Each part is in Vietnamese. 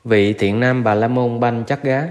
Vị thiện nam Bà La Môn Panchakga.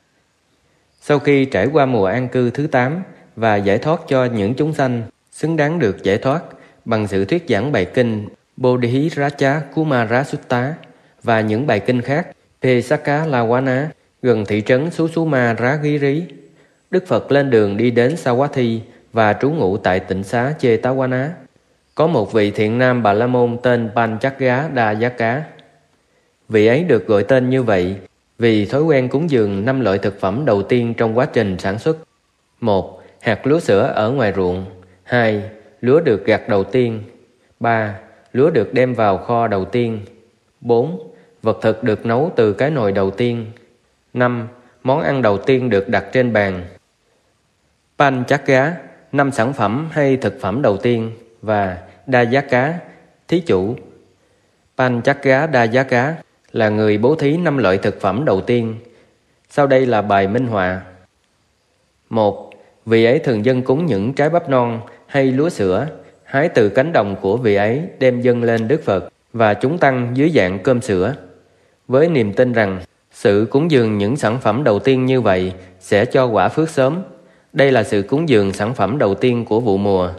Sau khi trải qua mùa an cư thứ 8 và giải thoát cho những chúng sanh xứng đáng được giải thoát bằng sự thuyết giảng bài kinh Bodhiraja Kumara Sutta và những bài kinh khác Pesaka Lawana gần thị trấn Susuma Ragiri, Đức Phật lên đường đi đến Savatthi và trú ngụ tại tịnh xá Jetavana. Có một vị thiện nam Bà La Môn tên Panchakga Dayaka. Vị ấy được gọi tên như vậy vì thói quen cúng dường 5 loại thực phẩm đầu tiên trong quá trình sản xuất. 1. Hạt lúa sữa ở ngoài ruộng. 2. Lúa được gặt đầu tiên. 3. Lúa được đem vào kho đầu tiên. 4. Vật thực được nấu từ cái nồi đầu tiên. 5. Món ăn đầu tiên được đặt trên bàn. Panchakga, 5 sản phẩm hay thực phẩm đầu tiên, và Dayaka, thí chủ. Panchakga Dayaka là người bố thí 5 loại thực phẩm đầu tiên. Sau đây là bài minh họa. 1. Vị ấy thường dâng cúng những trái bắp non hay lúa sữa hái từ cánh đồng của vị ấy đem dâng lên Đức Phật và chúng tăng dưới dạng cơm sữa, với niềm tin rằng sự cúng dường những sản phẩm đầu tiên như vậy sẽ cho quả phước sớm. Đây là sự cúng dường sản phẩm đầu tiên của vụ mùa.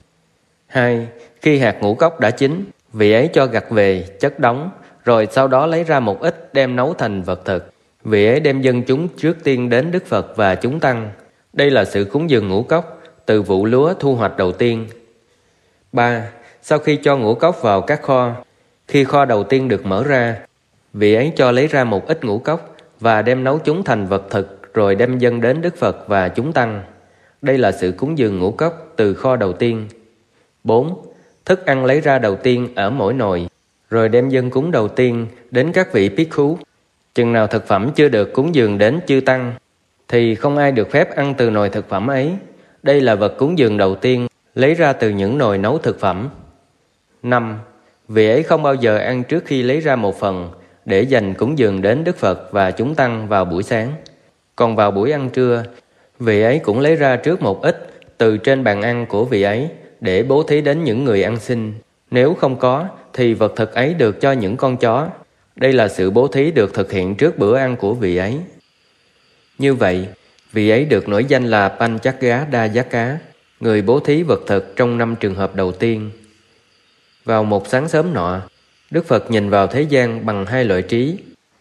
2. Khi hạt ngũ cốc đã chín, vị ấy cho gặt về, chất đóng, rồi sau đó lấy ra một ít đem nấu thành vật thực. Vị ấy đem dâng chúng trước tiên đến Đức Phật và chúng tăng. Đây là sự cúng dường ngũ cốc từ vụ lúa thu hoạch đầu tiên. 3. Sau khi cho ngũ cốc vào các kho, khi kho đầu tiên được mở ra, vị ấy cho lấy ra một ít ngũ cốc và đem nấu chúng thành vật thực, rồi đem dâng đến Đức Phật và chúng tăng. Đây là sự cúng dường ngũ cốc từ kho đầu tiên. 4. Thức ăn lấy ra đầu tiên ở mỗi nồi, rồi đem dâng cúng đầu tiên đến các vị bhikkhu. Chừng nào thực phẩm chưa được cúng dường đến chư tăng, thì không ai được phép ăn từ nồi thực phẩm ấy. Đây là vật cúng dường đầu tiên lấy ra từ những nồi nấu thực phẩm. 5. Vị ấy không bao giờ ăn trước khi lấy ra một phần để dành cúng dường đến Đức Phật và chúng tăng vào buổi sáng. Còn vào buổi ăn trưa, vị ấy cũng lấy ra trước một ít từ trên bàn ăn của vị ấy để bố thí đến những người ăn xin. Nếu không có, thì vật thực ấy được cho những con chó. Đây là sự bố thí được thực hiện trước bữa ăn của vị ấy. Như vậy, vị ấy được nổi danh là Panchakga Dayaka, người bố thí vật thực trong 5 trường hợp đầu tiên. Vào một sáng sớm nọ, Đức Phật nhìn vào thế gian bằng 2 loại trí: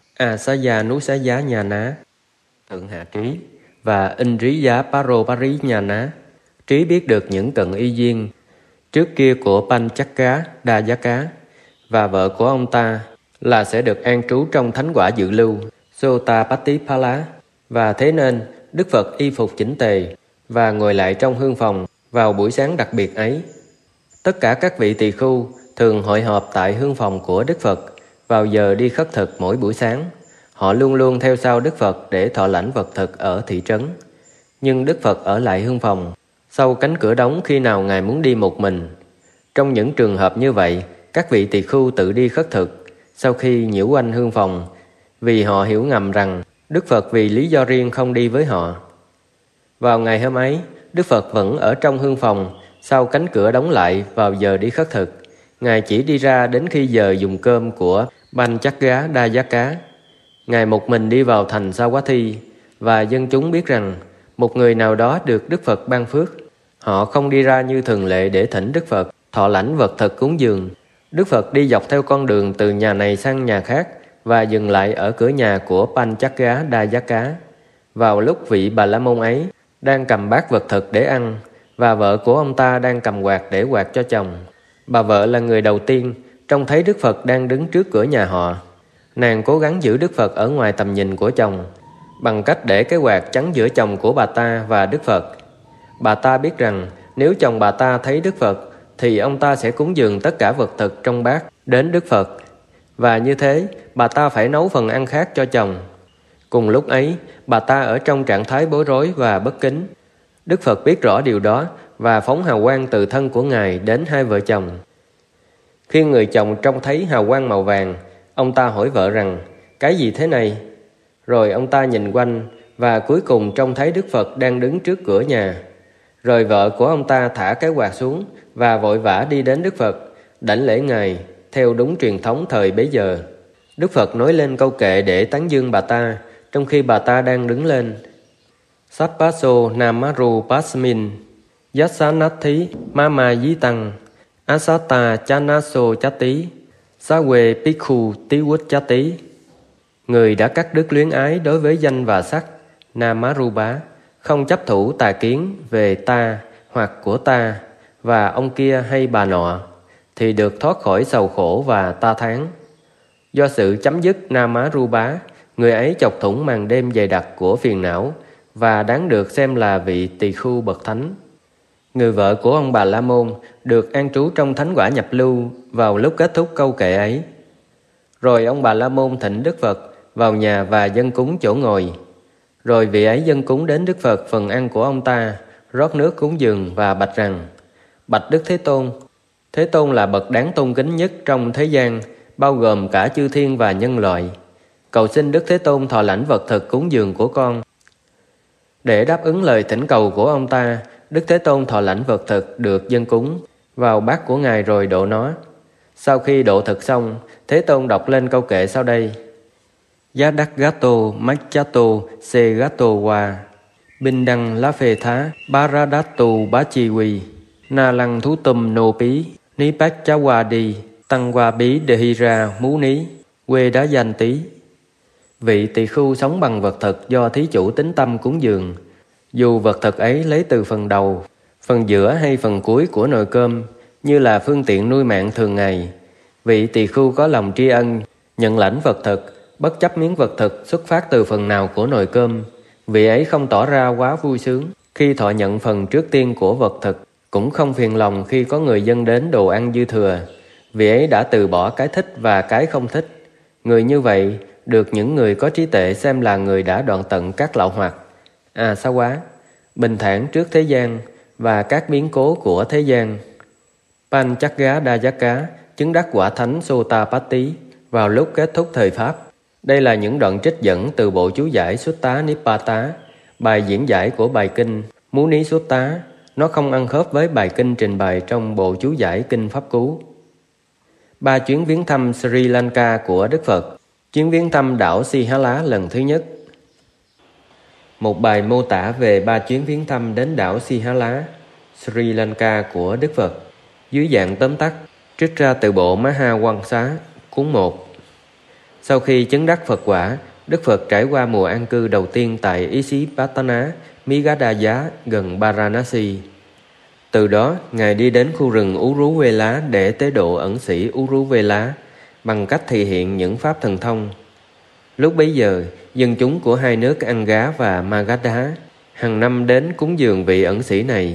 Asaya Nusaya Nhana, thượng hạ trí, và Indriya Paropari Nhana, trí biết được những cận y duyên trước kia của Panchakga Dayaka, và vợ của ông ta là sẽ được an trú trong thánh quả dự lưu Sotapatipala. Và thế nên Đức Phật y phục chỉnh tề và ngồi lại trong hương phòng vào buổi sáng đặc biệt ấy. Tất cả các vị tỳ khưu thường hội họp tại hương phòng của Đức Phật vào giờ đi khất thực mỗi buổi sáng. Họ luôn luôn theo sau Đức Phật để thọ lãnh vật thực ở thị trấn. Nhưng Đức Phật ở lại hương phòng sau cánh cửa đóng khi nào Ngài muốn đi một mình. Trong những trường hợp như vậy, các vị tỳ khưu tự đi khất thực sau khi nhiễu quanh hương phòng, vì họ hiểu ngầm rằng Đức Phật vì lý do riêng không đi với họ. Vào ngày hôm ấy, Đức Phật vẫn ở trong hương phòng sau cánh cửa đóng lại vào giờ đi khất thực. Ngài chỉ đi ra đến khi giờ dùng cơm của Panchakga Dayaka. Ngài một mình đi vào thành Savatthi, và dân chúng biết rằng một người nào đó được Đức Phật ban phước. Họ không đi ra như thường lệ để thỉnh Đức Phật thọ lãnh vật thực cúng dường. Đức Phật đi dọc theo con đường từ nhà này sang nhà khác và dừng lại ở cửa nhà của Panchakga Dayaka. Vào lúc vị Bà La Môn ấy đang cầm bát vật thực để ăn, và vợ của ông ta đang cầm quạt để quạt cho chồng. Bà vợ là người đầu tiên trông thấy Đức Phật đang đứng trước cửa nhà họ. Nàng cố gắng giữ Đức Phật ở ngoài tầm nhìn của chồng bằng cách để cái quạt chắn giữa chồng của bà ta và Đức Phật. Bà ta biết rằng nếu chồng bà ta thấy Đức Phật thì ông ta sẽ cúng dường tất cả vật thực trong bát đến Đức Phật, và như thế bà ta phải nấu phần ăn khác cho chồng. Cùng lúc ấy, bà ta ở trong trạng thái bối rối và bất kính. Đức Phật biết rõ điều đó và phóng hào quang từ thân của Ngài đến hai vợ chồng. Khi người chồng trông thấy hào quang màu vàng, ông ta hỏi vợ rằng: "Cái gì thế này?" Rồi ông ta nhìn quanh và cuối cùng trông thấy Đức Phật đang đứng trước cửa nhà. Rồi vợ của ông ta thả cái quạt xuống và vội vã đi đến Đức Phật, đảnh lễ Ngài theo đúng truyền thống thời bấy giờ. Đức Phật nói lên câu kệ để tán dương bà ta, trong khi bà ta đang đứng lên. Sappaso namaru pasmin yassanathi mama di tăng asata chanaso chati sawe pikhu tiwut chati. Người đã cắt đứt luyến ái đối với danh và sắc, Namarupa, không chấp thủ tà kiến về ta hoặc của ta và ông kia hay bà nọ, thì được thoát khỏi sầu khổ và ta thán. Do sự chấm dứt Namarupa, người ấy chọc thủng màn đêm dày đặc của phiền não và đáng được xem là vị tỳ khưu bậc thánh. Người vợ của ông Bà La Môn được an trú trong thánh quả nhập lưu vào lúc kết thúc câu kệ ấy. Rồi ông Bà La Môn thỉnh Đức Phật vào nhà và dâng cúng chỗ ngồi. Rồi vị ấy dâng cúng đến Đức Phật phần ăn của ông ta, rót nước cúng dường và bạch rằng: Bạch Đức Thế Tôn, Thế Tôn là bậc đáng tôn kính nhất trong thế gian, bao gồm cả chư thiên và nhân loại. Cầu xin Đức Thế Tôn thọ lãnh vật thực cúng dường của con. Để đáp ứng lời thỉnh cầu của ông ta, Đức Thế Tôn thọ lãnh vật thực được dâng cúng vào bát của Ngài rồi độ nó. Sau khi độ thực xong, Thế Tôn đọc lên câu kệ sau đây: Yadagato Machato Segato Wa Bindang La Phê Thá Baradatu Bachiwi Na Lăng Thú Tum Nô Pí Ní Bách Chá Hoa Đi Tăng Hoa Bí Dehira Mú Ní Quê Đá Danh Tí. Vị tỳ khưu sống bằng vật thực do thí chủ tín tâm cúng dường. Dù vật thực ấy lấy từ phần đầu, phần giữa hay phần cuối của nồi cơm, như là phương tiện nuôi mạng thường ngày, vị tỳ khưu có lòng tri ân nhận lãnh vật thực, bất chấp miếng vật thực xuất phát từ phần nào của nồi cơm. Vị ấy không tỏ ra quá vui sướng khi thọ nhận phần trước tiên của vật thực, cũng không phiền lòng khi có người dâng đến đồ ăn dư thừa. Vị ấy đã từ bỏ cái thích và cái không thích. Người như vậy được những người có trí tuệ xem là người đã đoạn tận các lậu hoặc, sao quá, bình thản trước thế gian và các biến cố của thế gian. Panchakkadayaka chứng đắc quả thánh Sotapatti vào lúc kết thúc thời Pháp. Đây là những đoạn trích dẫn từ bộ chú giải Sutta Nipata, bài diễn giải của bài kinh Muni Sutta. Nó không ăn khớp với bài kinh trình bày trong bộ chú giải kinh Pháp Cú. 3 chuyến viếng thăm Sri Lanka của Đức Phật. Chuyến viếng thăm đảo Sihala lần thứ nhất. Một bài mô tả về 3 chuyến viếng thăm đến đảo Sihala, Sri Lanka của Đức Phật, dưới dạng tóm tắt, trích ra từ bộ Mahavamsa, cuốn 1. Sau khi chứng đắc Phật quả, Đức Phật trải qua mùa an cư đầu tiên tại Isipatana, Migadaya gần Varanasi. Từ đó, Ngài đi đến khu rừng Uruvela để tế độ ẩn sĩ Uruvela bằng cách thể hiện những pháp thần thông. Lúc bấy giờ, dân chúng của hai nước Anga và Magadha hàng năm đến cúng dường vị ẩn sĩ này.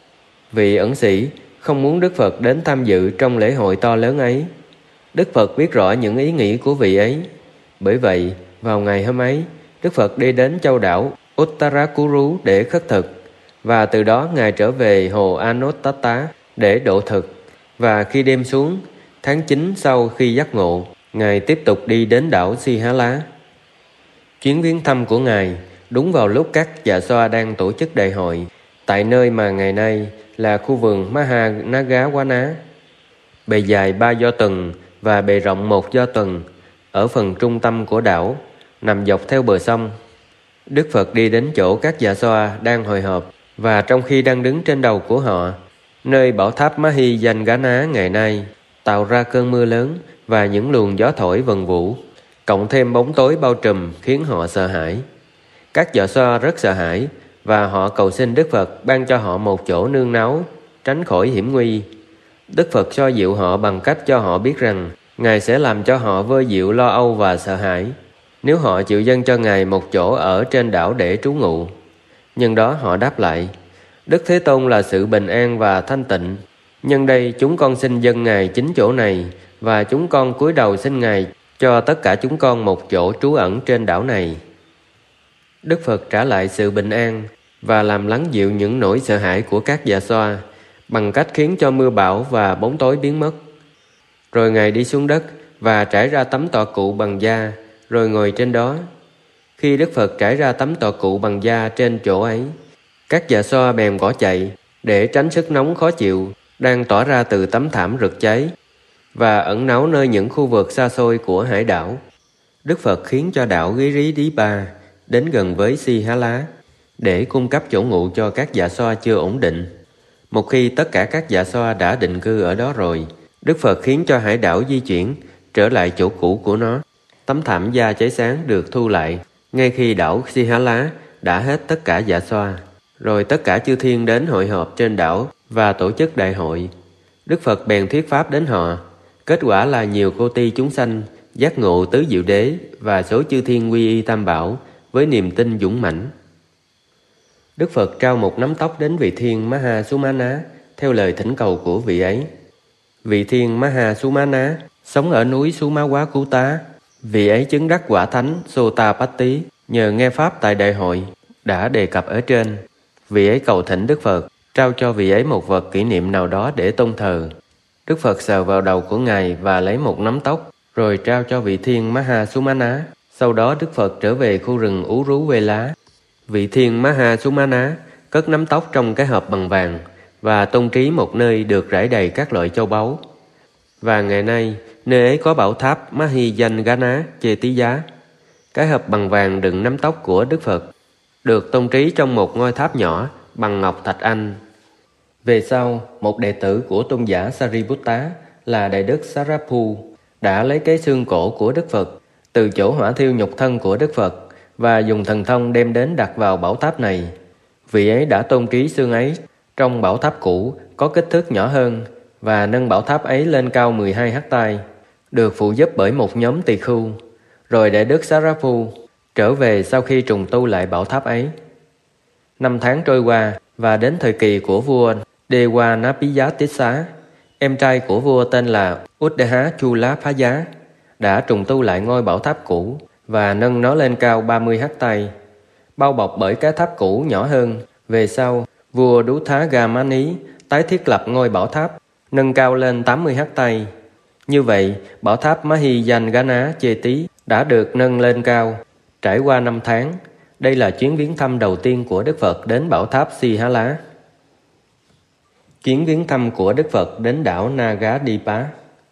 Vị ẩn sĩ không muốn Đức Phật đến tham dự trong lễ hội to lớn ấy. Đức Phật biết rõ những ý nghĩ của vị ấy. Bởi vậy, vào ngày hôm ấy, Đức Phật đi đến châu đảo Uttarakuru để khất thực, và từ đó Ngài trở về hồ Anottata để độ thực. Và khi đêm xuống, tháng 9 sau khi giác ngộ, Ngài tiếp tục đi đến đảo Sihala. Chuyến viếng thăm của Ngài đúng vào lúc các dạ xoa đang tổ chức đại hội tại nơi mà ngày nay là khu vườn Mahanagawana. Bề dài 3 do tuần và bề rộng 1 do tuần ở phần trung tâm của đảo, nằm dọc theo bờ sông. Đức Phật đi đến chỗ các dạ xoa đang hội họp, và trong khi đang đứng trên đầu của họ, nơi bảo tháp Mahiyangana ngày nay, tạo ra cơn mưa lớn và những luồng gió thổi vần vũ, cộng thêm bóng tối bao trùm khiến họ sợ hãi. Các dạ xoa rất sợ hãi và họ cầu xin Đức Phật ban cho họ một chỗ nương náu, tránh khỏi hiểm nguy. Đức Phật xoa dịu họ bằng cách cho họ biết rằng Ngài sẽ làm cho họ vơi dịu lo âu và sợ hãi nếu họ chịu dâng cho Ngài một chỗ ở trên đảo để trú ngụ. Nhân đó họ đáp lại: Đức Thế Tôn là sự bình an và thanh tịnh. Nhân đây chúng con xin dâng Ngài chính chỗ này, và chúng con cúi đầu xin Ngài cho tất cả chúng con một chỗ trú ẩn trên đảo này. Đức Phật trả lại sự bình an và làm lắng dịu những nỗi sợ hãi của các dạ xoa bằng cách khiến cho mưa bão và bóng tối biến mất. Rồi Ngài đi xuống đất và trải ra tấm tọa cụ bằng da, rồi ngồi trên đó. Khi Đức Phật trải ra tấm tọa cụ bằng da trên chỗ ấy, các dạ xoa bèn bỏ chạy để tránh sức nóng khó chịu đang tỏa ra từ tấm thảm rực cháy và ẩn náu nơi những khu vực xa xôi của hải đảo. Đức Phật khiến cho đảo Giri-đi-pa đến gần với Si-há-lá để cung cấp chỗ ngụ cho các dạ xoa chưa ổn định. Một khi tất cả các dạ xoa đã định cư ở đó rồi, Đức Phật khiến cho hải đảo di chuyển trở lại chỗ cũ của nó. Tấm thảm da cháy sáng được thu lại ngay khi đảo Si-há-lá đã hết tất cả dạ xoa. Rồi tất cả chư thiên đến hội họp trên đảo và tổ chức đại hội. Đức Phật bèn thuyết pháp đến họ. Kết quả là nhiều cô ti chúng sanh giác ngộ tứ diệu đế và số chư thiên quy y tam bảo với niềm tin dũng mãnh. Đức Phật trao một nắm tóc đến vị thiên Mahasumana theo lời thỉnh cầu của vị ấy. Vị thiên Mahasumana sống ở núi Sumawakutta. Vị ấy chứng đắc quả thánh Sotapatti nhờ nghe pháp tại đại hội đã đề cập ở trên. Vị ấy cầu thỉnh Đức Phật trao cho vị ấy một vật kỷ niệm nào đó để tôn thờ. Đức Phật sờ vào đầu của ngài và lấy một nắm tóc rồi trao cho vị thiên Mahasumana. Sau đó Đức Phật trở về khu rừng Ú Rú Vê Lá. Vị thiên Mahasumana cất nắm tóc trong cái hộp bằng vàng và tôn trí một nơi được rải đầy các loại châu báu. Và ngày nay, nơi ấy có bảo tháp Mahijangana Chetiya. Cái hộp bằng vàng đựng nắm tóc của Đức Phật được tôn trí trong một ngôi tháp nhỏ bằng ngọc thạch anh. Về sau, một đệ tử của tôn giả Sariputta là Đại Đức Sarapu đã lấy cái xương cổ của Đức Phật từ chỗ hỏa thiêu nhục thân của Đức Phật và dùng thần thông đem đến đặt vào bảo tháp này. Vị ấy đã tôn trí xương ấy trong bảo tháp cũ có kích thước nhỏ hơn và nâng bảo tháp ấy lên cao 12 ha, được phụ giúp bởi một nhóm tỳ khưu. Rồi Đại Đức Sarapu trở về sau khi trùng tu lại bảo tháp ấy. 5 tháng trôi qua và đến thời kỳ của vua Dewanapiyatissa, em trai của vua tên là Uddha Chulapaya đã trùng tu lại ngôi bảo tháp cũ và nâng nó lên cao 30 ha, bao bọc bởi cái tháp cũ nhỏ hơn. Về sau, vua Dutthagamani tái thiết lập ngôi bảo tháp, nâng cao lên 80 ha. Như vậy, bảo tháp Mahijangana Cheti đã được nâng lên cao. Trải qua 5 tháng, đây là chuyến viếng thăm đầu tiên của Đức Phật đến bảo tháp Si-há-lá. Chuyến viếng thăm của Đức Phật đến đảo Nagadipa.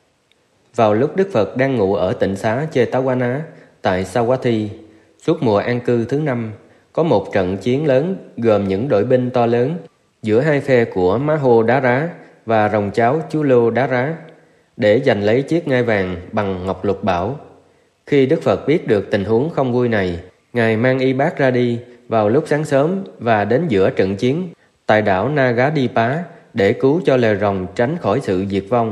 Vào lúc Đức Phật đang ngụ ở tịnh xá Jetavana tại Savatthi, suốt mùa an cư thứ 5, có một trận chiến lớn gồm những đội binh to lớn giữa hai phe của Mahodara và rồng cháu Chulodara để giành lấy chiếc ngai vàng bằng ngọc lục bảo. Khi Đức Phật biết được tình huống không vui này, Ngài mang y bát ra đi vào lúc sáng sớm và đến giữa trận chiến tại đảo Nagadipa để cứu cho loài rồng tránh khỏi sự diệt vong.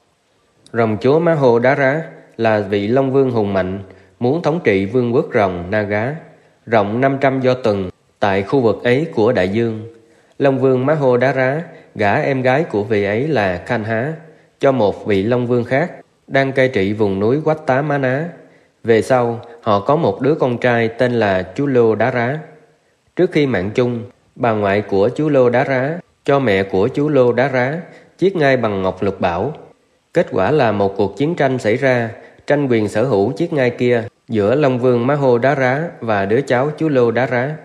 Rồng chúa Mahodara là vị Long Vương hùng mạnh, muốn thống trị vương quốc rồng Naga, rộng 500 do tuần tại khu vực ấy của đại dương. Long Vương Mahodara gả em gái của vị ấy là Kanha cho một vị Long Vương khác đang cai trị vùng núi Wattamana. Về sau, họ có một đứa con trai tên là Chulodara. Trước khi mạng chung, bà ngoại của Chulodara cho mẹ của Chulodara chiếc ngai bằng ngọc lục bảo. Kết quả là một cuộc chiến tranh xảy ra, tranh quyền sở hữu chiếc ngai kia giữa Long Vương Mahodara và đứa cháu Chulodara.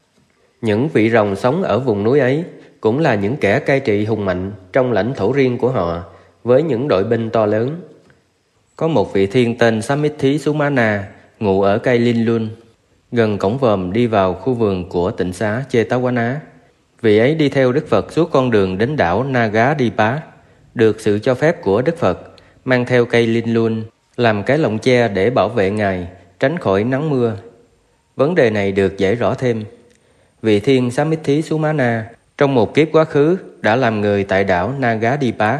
Những vị rồng sống ở vùng núi ấy cũng là những kẻ cai trị hùng mạnh trong lãnh thổ riêng của họ, với những đội binh to lớn. Có một vị thiên tên Samithi Sumana ngụ ở cây Linh Lun, gần cổng vòm đi vào khu vườn của tịnh xá Jetavana. Vị ấy đi theo Đức Phật suốt con đường đến đảo Nagadipa, được sự cho phép của Đức Phật, mang theo cây Linh Lun làm cái lồng che để bảo vệ Ngài tránh khỏi nắng mưa. Vấn đề này được giải rõ thêm. Vị thiên Samithi Sumana trong một kiếp quá khứ đã làm người tại đảo Nagadipa.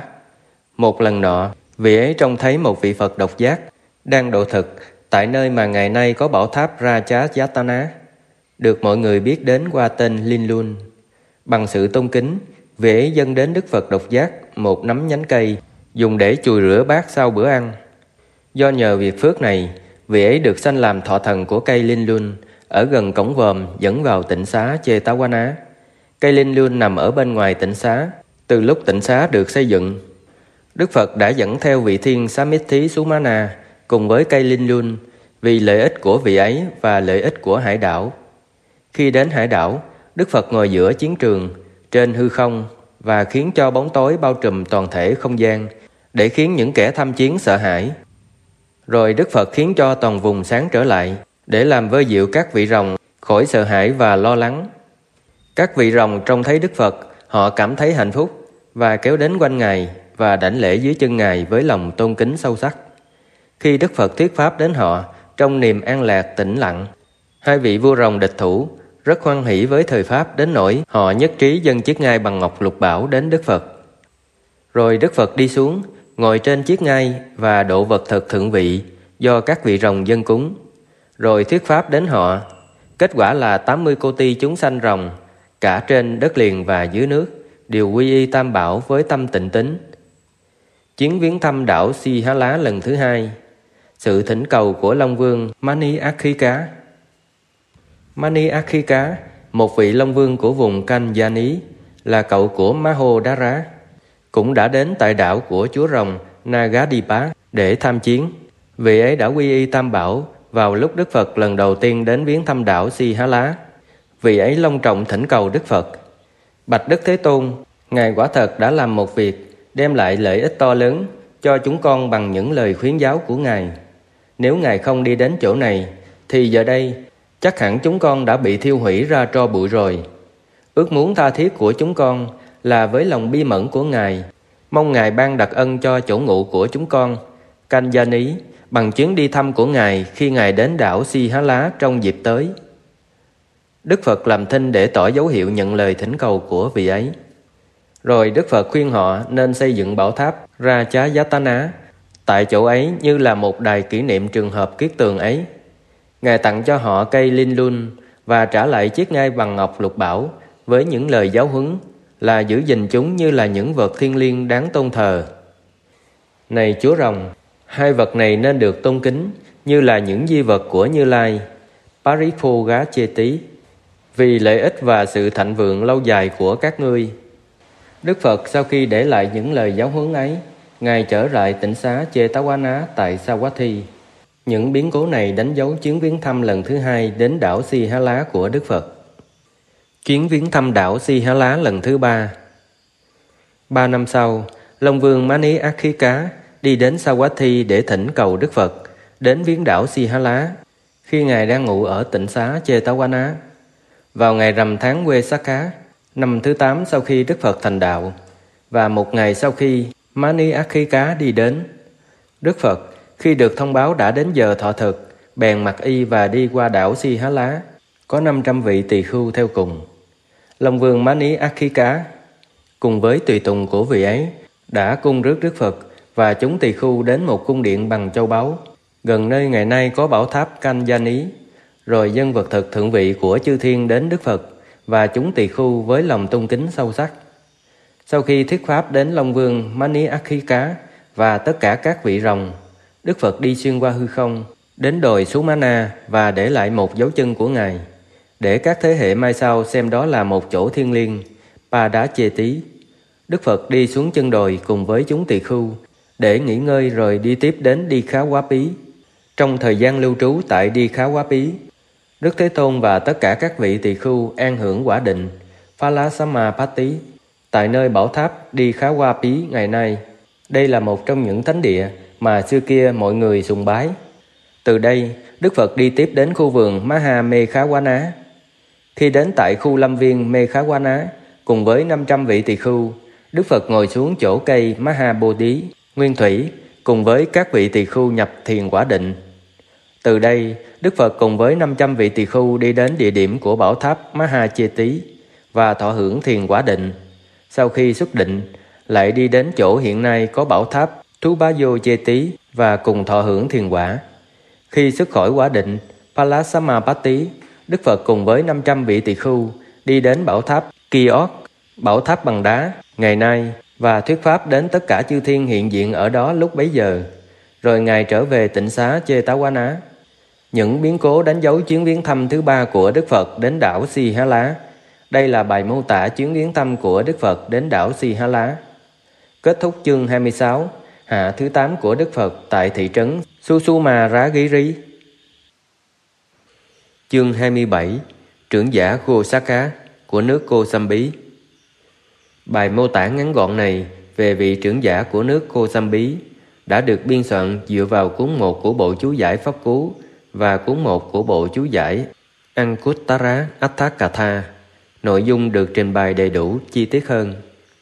Một lần nọ, vị ấy trông thấy một vị Phật độc giác đang độ thực tại nơi mà ngày nay có bảo tháp Rajayatana, được mọi người biết đến qua tên Linh Lun. Bằng sự tôn kính, vị ấy dâng đến Đức Phật độc giác một nắm nhánh cây dùng để chùi rửa bát sau bữa ăn. Do nhờ việc phước này, vị ấy được sanh làm thọ thần của cây Linh Lun ở gần cổng vòm dẫn vào tịnh xá Jetavana. Cây Linh Lun nằm ở bên ngoài tịnh xá từ lúc tịnh xá được xây dựng. Đức Phật đã dẫn theo vị thiên Samithi Sumana cùng với cây Linh Lun vì lợi ích của vị ấy và lợi ích của hải đảo. Khi đến hải đảo, Đức Phật ngồi giữa chiến trường trên hư không và khiến cho bóng tối bao trùm toàn thể không gian để khiến những kẻ tham chiến sợ hãi. Rồi Đức Phật khiến cho toàn vùng sáng trở lại, để làm vơi dịu các vị rồng khỏi sợ hãi và lo lắng. Các vị rồng trông thấy Đức Phật, họ cảm thấy hạnh phúc và kéo đến quanh Ngài và đảnh lễ dưới chân Ngài với lòng tôn kính sâu sắc. Khi Đức Phật thuyết pháp đến họ trong niềm an lạc tĩnh lặng, hai vị vua rồng địch thủ rất hoan hỷ với thời pháp đến nỗi họ nhất trí dâng chiếc ngai bằng ngọc lục bảo đến Đức Phật. Rồi Đức Phật đi xuống, ngồi trên chiếc ngai và độ vật thực thượng vị do các vị rồng dâng cúng, rồi thuyết pháp đến họ. Kết quả là 80 cô ti chúng sanh rồng, cả trên đất liền và dưới nước, đều quy y Tam Bảo với tâm tịnh tín. Chuyến viếng thăm đảo Si Há Lá lần thứ hai. Sự thỉnh cầu của Long Vương Mani Akhika. Mani Akhika, một vị Long Vương của vùng Kalyani, là cậu của Mahodara, cũng đã đến tại đảo của chúa rồng Nagadipa để tham chiến. Vị ấy đã quy y Tam Bảo vào lúc Đức Phật lần đầu tiên đến viếng thăm đảo Si Há Lá. Vị ấy long trọng thỉnh cầu Đức Phật: Bạch Đức Thế Tôn, Ngài quả thật đã làm một việc đem lại lợi ích to lớn cho chúng con bằng những lời khuyến giáo của Ngài. Nếu Ngài không đi đến chỗ này, thì giờ đây chắc hẳn chúng con đã bị thiêu hủy ra tro bụi rồi. Ước muốn tha thiết của chúng con là với lòng bi mẫn của Ngài, mong Ngài ban đặc ân cho chỗ ngụ của chúng con, Kalyani, bằng chuyến đi thăm của Ngài khi Ngài đến đảo Si Há Lá trong dịp tới. Đức Phật làm thinh để tỏ dấu hiệu nhận lời thỉnh cầu của vị ấy. Rồi Đức Phật khuyên họ nên xây dựng bảo tháp Rajayatana tại chỗ ấy như là một đài kỷ niệm trường hợp kiết tường ấy. Ngài tặng cho họ cây linh lun và trả lại chiếc ngai bằng ngọc lục bảo với những lời giáo huấn là giữ gìn chúng như là những vật thiêng liêng đáng tôn thờ. Này chúa rồng, hai vật này nên được tôn kính như là những di vật của Như Lai, Paripogacheti, vì lợi ích và sự thịnh vượng lâu dài của các ngươi. Đức Phật sau khi để lại những lời giáo huấn ấy, Ngài trở lại tỉnh xá Jetavana tại Savatthi. Những biến cố này đánh dấu chuyến viếng thăm lần thứ hai đến đảo Si Há Lá của Đức Phật. Chuyến viếng thăm đảo Si Há Lá lần thứ ba. 3 năm sau, Long Vương Mani Akhika đi đến Savatthi để thỉnh cầu Đức Phật đến viếng đảo Si Há Lá khi Ngài đang ngụ ở tỉnh xá Jetavana. Vào ngày rằm tháng Vesak, năm thứ 8 sau khi Đức Phật thành đạo, và một ngày sau khi Mani Akhika đi đến, Đức Phật khi được thông báo đã đến giờ thọ thực, bèn mặc y và đi qua đảo Si Há Lá, có 500 vị tỳ khưu theo cùng. Long Vương Mani Akhika cùng với tùy tùng của vị ấy đã cung rước Đức Phật và chúng tỳ khưu đến một cung điện bằng châu báu gần nơi ngày nay có bảo tháp Kalyani, rồi dâng vật thực thượng vị của chư thiên đến Đức Phật và chúng tỳ khưu với lòng tôn kính sâu sắc. Sau khi thuyết pháp đến Long Vương Mani Akhika và tất cả các vị rồng, Đức Phật đi xuyên qua hư không đến đồi Sumana và để lại một dấu chân của Ngài, để các thế hệ mai sau xem đó là một chỗ thiêng liêng, Padacheti. Đức Phật đi xuống chân đồi cùng với chúng tỳ khưu để nghỉ ngơi rồi đi tiếp đến Đi Khá Quá Pí. Trong thời gian lưu trú tại Đi Khá Quá Pí, Đức Thế Tôn và tất cả các vị tỳ khưu an hưởng quả định Phalasamappati tại nơi bảo tháp Đi Khá Quá Pí ngày nay. Đây là một trong những thánh địa mà xưa kia mọi người sùng bái. Từ đây, Đức Phật đi tiếp đến khu vườn Mahamekhawana. Khi đến tại khu lâm viên Mekhawana cùng với 500 vị tỳ khưu, Đức Phật ngồi xuống chỗ cây Mahabodhi, nguyên thủy, cùng với các vị tỳ khưu nhập thiền quả định. Từ đây, Đức Phật cùng với 500 vị tỳ khưu đi đến địa điểm của bảo tháp Mahacheti và thọ hưởng thiền quả định. Sau khi xuất định, lại đi đến chỗ hiện nay có bảo tháp Thubhayojeti và cùng thọ hưởng thiền quả. Khi xuất khỏi quả định Palasamapatti, Đức Phật cùng với 500 vị tỳ khưu đi đến bảo tháp Kiot, bảo tháp bằng đá ngày nay, và thuyết pháp đến tất cả chư thiên hiện diện ở đó lúc bấy giờ. Rồi Ngài trở về tịnh xá Jetavana. Những biến cố đánh dấu chuyến viếng thăm thứ ba của Đức Phật đến đảo Si Há Lá. Đây là bài mô tả chuyến viếng thăm của Đức Phật đến đảo Si Há Lá. Kết thúc chương 26, hạ thứ 8 của Đức Phật tại thị trấn Susumaragiri. Chương 27, trưởng giả Ghosaka của nước Kosambi. Bài mô tả ngắn gọn này về vị trưởng giả của nước Kosambi đã được biên soạn dựa vào cuốn 1 của bộ chú giải Pháp Cú và cuốn 1 của bộ chú giải Anguttara Atthakatha. Nội dung được trình bày đầy đủ, chi tiết hơn.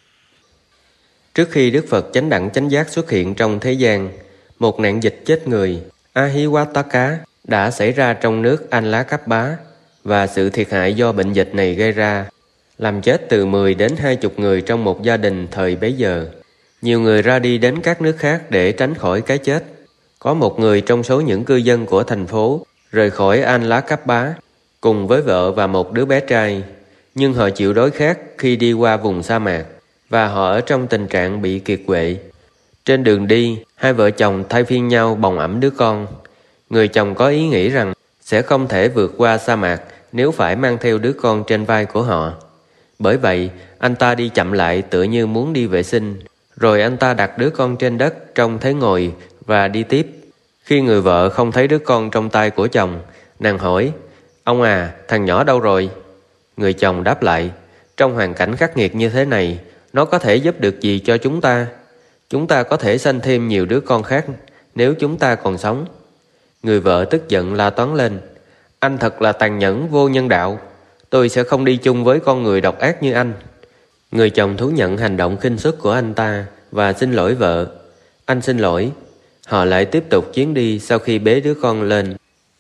Trước khi Đức Phật chánh đẳng chánh giác xuất hiện trong thế gian, một nạn dịch chết người, Ahiwataka, đã xảy ra trong nước An-lá-cấp-bá, và sự thiệt hại do bệnh dịch này gây ra làm chết từ 10 đến 20 người trong một gia đình thời bấy giờ. Nhiều người ra đi đến các nước khác để tránh khỏi cái chết. Có một người trong số những cư dân của thành phố rời khỏi An-lá-cấp-bá cùng với vợ và một đứa bé trai, nhưng họ chịu đói khát khi đi qua vùng sa mạc, và họ ở trong tình trạng bị kiệt quệ. Trên đường đi, hai vợ chồng thay phiên nhau bồng ẵm đứa con. Người chồng có ý nghĩ rằng sẽ không thể vượt qua sa mạc nếu phải mang theo đứa con trên vai của họ. Bởi vậy, anh ta đi chậm lại tựa như muốn đi vệ sinh, rồi anh ta đặt đứa con trên đất trong thế ngồi và đi tiếp. Khi người vợ không thấy đứa con trong tay của chồng, nàng hỏi: "Ông à, thằng nhỏ đâu rồi?" Người chồng đáp lại: "Trong hoàn cảnh khắc nghiệt như thế này, nó có thể giúp được gì cho chúng ta? Chúng ta có thể sanh thêm nhiều đứa con khác nếu chúng ta còn sống." Người vợ tức giận la toáng lên: "Anh thật là tàn nhẫn vô nhân đạo. Tôi sẽ không đi chung với con người độc ác như anh." Người chồng thú nhận hành động khinh suất của anh ta và xin lỗi vợ. "Anh xin lỗi." Họ lại tiếp tục chuyến đi sau khi bế đứa con lên.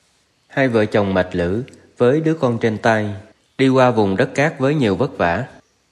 Hai vợ chồng mệt lử với đứa con trên tay, đi qua vùng đất cát với nhiều vất vả.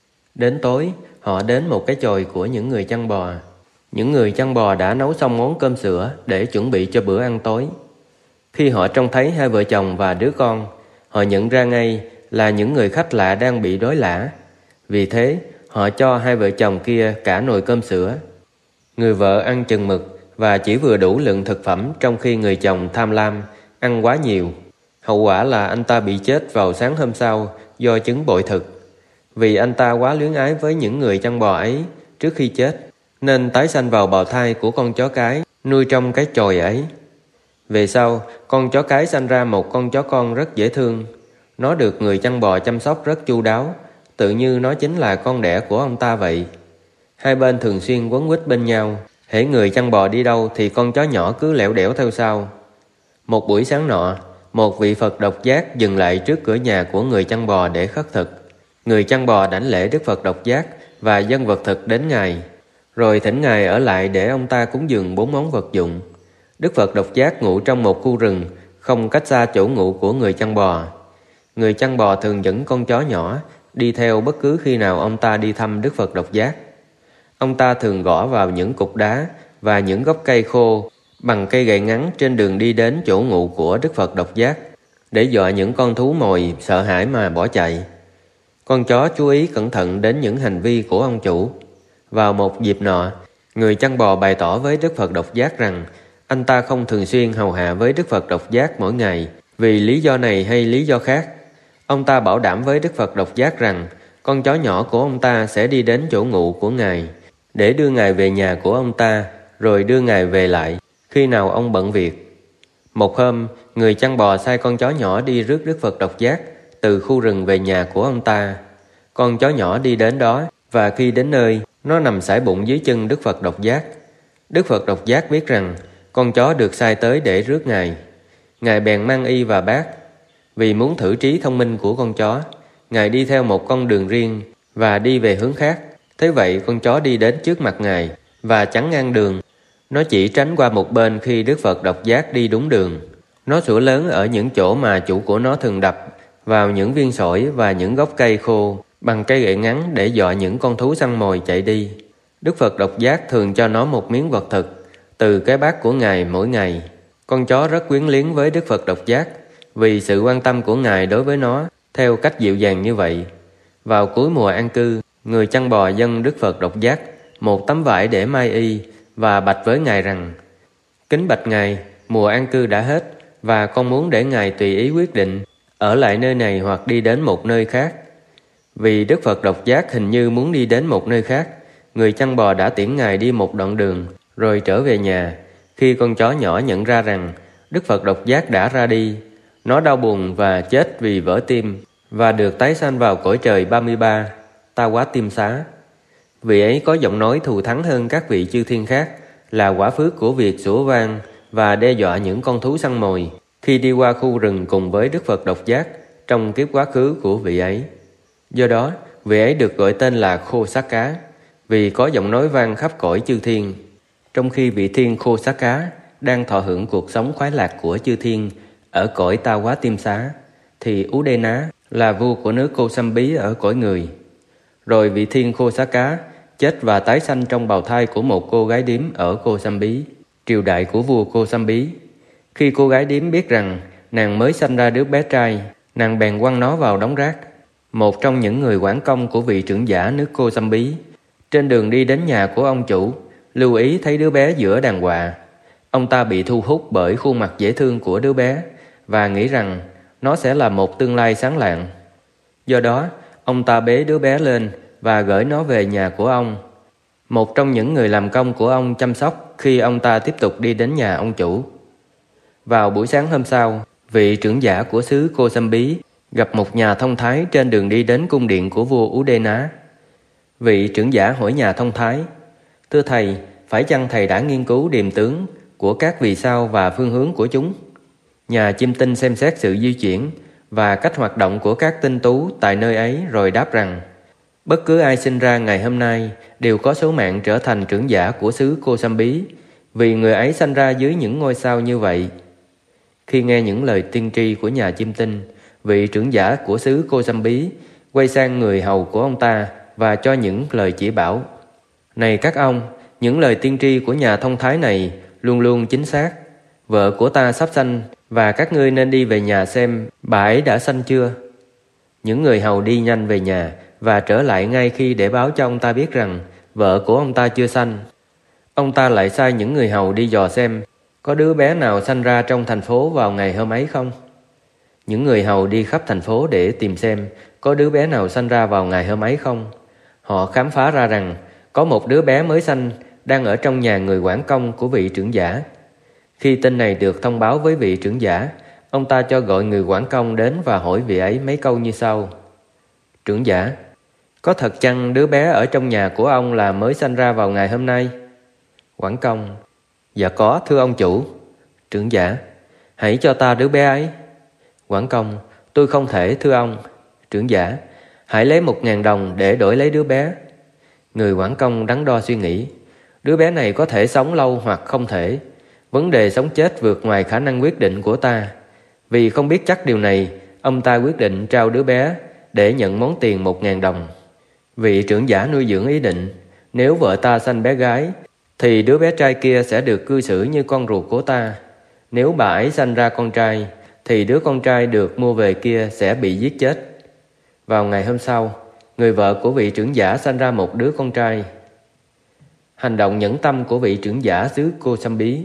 Đến tối, họ đến một cái chòi của những người chăn bò. Những người chăn bò đã nấu xong món cơm sữa để chuẩn bị cho bữa ăn tối. Khi họ trông thấy hai vợ chồng và đứa con, họ nhận ra ngay là những người khách lạ đang bị đói lả. Vì thế, họ cho hai vợ chồng kia cả nồi cơm sữa. Người vợ ăn chừng mực và chỉ vừa đủ lượng thực phẩm, trong khi người chồng tham lam, ăn quá nhiều. Hậu quả là anh ta bị chết vào sáng hôm sau do chứng bội thực. Vì anh ta quá luyến ái với những người chăn bò ấy trước khi chết, nên tái sanh vào bào thai của con chó cái nuôi trong cái chòi ấy. Về sau, con chó cái sanh ra một con chó con rất dễ thương. Nó được người chăn bò chăm sóc rất chu đáo, tự như nó chính là con đẻ của ông ta vậy. Hai bên thường xuyên quấn quýt bên nhau. Hễ người chăn bò đi đâu thì con chó nhỏ cứ lẻo đẻo theo sau. Một buổi sáng nọ, một vị Phật độc giác dừng lại trước cửa nhà của người chăn bò để khất thực. Người chăn bò đảnh lễ Đức Phật độc giác và dâng vật thực đến Ngài, rồi thỉnh Ngài ở lại để ông ta cúng dường 4 món vật dụng. Đức Phật độc giác ngủ trong một khu rừng không cách xa chỗ ngủ của người chăn bò. Người chăn bò thường dẫn con chó nhỏ đi theo bất cứ khi nào ông ta đi thăm Đức Phật độc giác. Ông ta thường gõ vào những cục đá và những gốc cây khô bằng cây gậy ngắn trên đường đi đến chỗ ngủ của Đức Phật độc giác, để dọa những con thú mồi sợ hãi mà bỏ chạy. Con chó chú ý cẩn thận đến những hành vi của ông chủ. Vào một dịp nọ, người chăn bò bày tỏ với Đức Phật độc giác rằng anh ta không thường xuyên hầu hạ với Đức Phật độc giác mỗi ngày vì lý do này hay lý do khác. Ông ta bảo đảm với Đức Phật độc giác rằng con chó nhỏ của ông ta sẽ đi đến chỗ ngủ của Ngài để đưa Ngài về nhà của ông ta, rồi đưa Ngài về lại khi nào ông bận việc. Một hôm, người chăn bò sai con chó nhỏ đi rước Đức Phật độc giác từ khu rừng về nhà của ông ta. Con chó nhỏ đi đến đó, và khi đến nơi, nó nằm sải bụng dưới chân Đức Phật độc giác. Đức Phật độc giác biết rằng con chó được sai tới để rước Ngài. Ngài bèn mang y và bát. Vì muốn thử trí thông minh của con chó, Ngài đi theo một con đường riêng và đi về hướng khác. Thế vậy con chó đi đến trước mặt Ngài và chắn ngang đường. Nó chỉ tránh qua một bên khi Đức Phật độc giác đi đúng đường. Nó sủa lớn ở những chỗ mà chủ của nó thường đập vào những viên sỏi và những gốc cây khô bằng cây gậy ngắn để dọa những con thú săn mồi chạy đi. Đức Phật độc giác thường cho nó một miếng vật thực từ cái bát của Ngài mỗi ngày. Con chó rất quyến luyến với Đức Phật độc giác vì sự quan tâm của Ngài đối với nó theo cách dịu dàng như vậy. Vào cuối mùa an cư, người chăn bò dâng Đức Phật độc giác một tấm vải để mai y và bạch với Ngài rằng: "Kính bạch Ngài, mùa an cư đã hết và con muốn để Ngài tùy ý quyết định ở lại nơi này hoặc đi đến một nơi khác." Vì Đức Phật độc giác hình như muốn đi đến một nơi khác, người chăn bò đã tiễn Ngài đi một đoạn đường rồi trở về nhà. Khi con chó nhỏ nhận ra rằng Đức Phật độc giác đã ra đi, nó đau buồn và chết vì vỡ tim và được tái sanh vào cõi trời 33, Ta Quá Tim Xá. Vị ấy có giọng nói thù thắng hơn các vị chư thiên khác là quả phước của việc sủa vang và đe dọa những con thú săn mồi khi đi qua khu rừng cùng với Đức Phật Độc Giác trong kiếp quá khứ của vị ấy. Do đó, vị ấy được gọi tên là Khô Sát Cá, vì có giọng nói vang khắp cõi chư thiên. Trong khi vị thiên Khô Sát Cá đang thọ hưởng cuộc sống khoái lạc của chư thiên ở cõi Ta Quá Tiêm Xá, thì Udená là vua của nước Cô-xăm-bí ở cõi người. Rồi vị thiên Khô Sát Cá chết và tái sanh trong bào thai của một cô gái điếm ở Cô-xăm-bí, triều đại của vua Cô-xăm-bí. Khi cô gái điếm biết rằng nàng mới sanh ra đứa bé trai, nàng bèn quăng nó vào đống rác. Một trong những người quản công của vị trưởng giả nước Cô-xăm-bí, trên đường đi đến nhà của ông chủ, lưu ý thấy đứa bé giữa đàn quạ. Ông ta bị thu hút bởi khuôn mặt dễ thương của đứa bé và nghĩ rằng nó sẽ là một tương lai sáng lạng. Do đó, ông ta bế đứa bé lên và gửi nó về nhà của ông. Một trong những người làm công của ông chăm sóc khi ông ta tiếp tục đi đến nhà ông chủ. Vào buổi sáng hôm sau, vị trưởng giả của xứ Cô-xăm-bí gặp một nhà thông thái trên đường đi đến cung điện của vua Udená. Vị trưởng giả hỏi nhà thông thái: "Thưa thầy, phải chăng thầy đã nghiên cứu điềm tướng của các vì sao và phương hướng của chúng?" Nhà chiêm tinh xem xét sự di chuyển và cách hoạt động của các tinh tú tại nơi ấy rồi đáp rằng: bất cứ ai sinh ra ngày hôm nay đều có số mạng trở thành trưởng giả của xứ Cô-xăm-bí, vì người ấy sanh ra dưới những ngôi sao như vậy. Khi nghe những lời tiên tri của nhà chiêm tinh, vị trưởng giả của xứ Cô-xăm-bí quay sang người hầu của ông ta và cho những lời chỉ bảo: "Này các ông, những lời tiên tri của nhà thông thái này luôn luôn chính xác. Vợ của ta sắp sanh và các ngươi nên đi về nhà xem bà ấy đã sanh chưa." Những người hầu đi nhanh về nhà và trở lại ngay khi để báo cho ông ta biết rằng vợ của ông ta chưa sanh. Ông ta lại sai những người hầu đi dò xem có đứa bé nào sanh ra trong thành phố vào ngày hôm ấy không. Những người hầu đi khắp thành phố để tìm xem có đứa bé nào sanh ra vào ngày hôm ấy không. Họ khám phá ra rằng có một đứa bé mới sanh đang ở trong nhà người quản công của vị trưởng giả. Khi tin này được thông báo với vị trưởng giả, ông ta cho gọi người quản công đến và hỏi vị ấy mấy câu như sau: "Trưởng giả, có thật chăng đứa bé ở trong nhà của ông là mới sanh ra vào ngày hôm nay?" Quản công: "Dạ có, thưa ông chủ." Trưởng giả: "Hãy cho ta đứa bé ấy." Quản công: "Tôi không thể, thưa ông." Trưởng giả: "Hãy lấy 1.000 đồng để đổi lấy đứa bé." Người quản công đắn đo suy nghĩ: đứa bé này có thể sống lâu hoặc không thể. Vấn đề sống chết vượt ngoài khả năng quyết định của ta. Vì không biết chắc điều này, ông ta quyết định trao đứa bé để nhận món tiền 1.000 đồng. Vị trưởng giả nuôi dưỡng ý định: nếu vợ ta sanh bé gái thì đứa bé trai kia sẽ được cư xử như con ruột của ta. Nếu bà ấy sanh ra con trai thì đứa con trai được mua về kia sẽ bị giết chết. Vào ngày hôm sau, người vợ của vị trưởng giả sanh ra một đứa con trai. Hành động nhẫn tâm của vị trưởng giả xứ Cô-xăm-bí.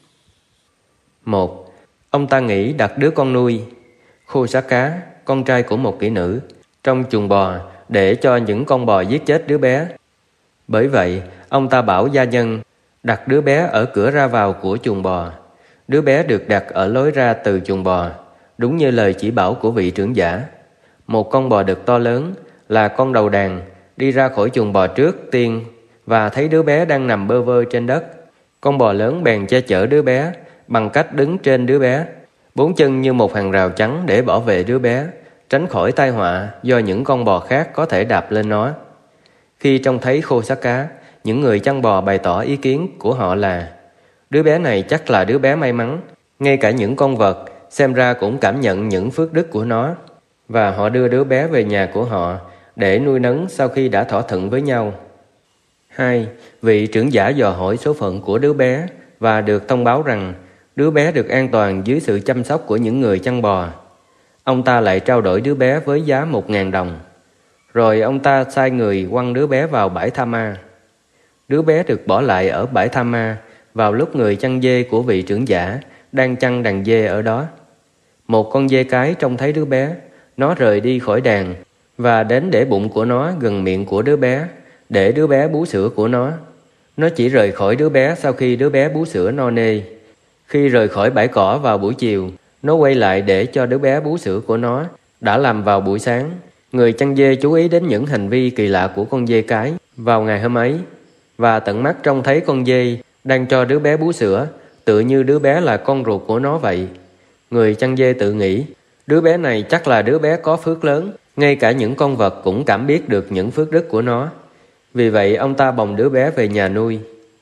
1. Ông ta nghĩ đặt đứa con nuôi Khô Sát Cá, con trai của một kỹ nữ, trong chuồng bò để cho những con bò giết chết đứa bé. Bởi vậy, ông ta bảo gia nhân đặt đứa bé ở cửa ra vào của chuồng bò. Đứa bé được đặt ở lối ra từ chuồng bò, đúng như lời chỉ bảo của vị trưởng giả. Một con bò đực to lớn là con đầu đàn đi ra khỏi chuồng bò trước tiên và thấy đứa bé đang nằm bơ vơ trên đất. Con bò lớn bèn che chở đứa bé bằng cách đứng trên đứa bé, 4 chân như một hàng rào trắng để bảo vệ đứa bé, tránh khỏi tai họa do những con bò khác có thể đạp lên nó. Khi trông thấy Khô Sát Cá, những người chăn bò bày tỏ ý kiến của họ là: đứa bé này chắc là đứa bé may mắn. Ngay cả những con vật xem ra cũng cảm nhận những phước đức của nó, và họ đưa đứa bé về nhà của họ để nuôi nấng sau khi đã thỏa thuận với nhau. 2. Vị trưởng giả dò hỏi số phận của đứa bé và được thông báo rằng đứa bé được an toàn dưới sự chăm sóc của những người chăn bò. Ông ta lại trao đổi đứa bé với giá 1.000 đồng. Rồi ông ta sai người quăng đứa bé vào bãi Tha Ma. Đứa bé được bỏ lại ở bãi Tha Ma vào lúc người chăn dê của vị trưởng giả đang chăn đàn dê ở đó. Một con dê cái trông thấy đứa bé, nó rời đi khỏi đàn và đến để bụng của nó gần miệng của đứa bé, để đứa bé bú sữa của nó. Nó chỉ rời khỏi đứa bé sau khi đứa bé bú sữa no nê. Khi rời khỏi bãi cỏ vào buổi chiều, nó quay lại để cho đứa bé bú sữa của nó đã làm vào buổi sáng. Người chăn dê chú ý đến những hành vi kỳ lạ của con dê cái vào ngày hôm ấy, và tận mắt trông thấy con dê đang cho đứa bé bú sữa, tựa như đứa bé là con ruột của nó vậy. Người chăn dê tự nghĩ, đứa bé này chắc là đứa bé có phước lớn, ngay cả những con vật cũng cảm biết được những phước đức của nó. Vì vậy ông ta bồng đứa bé về nhà nuôi.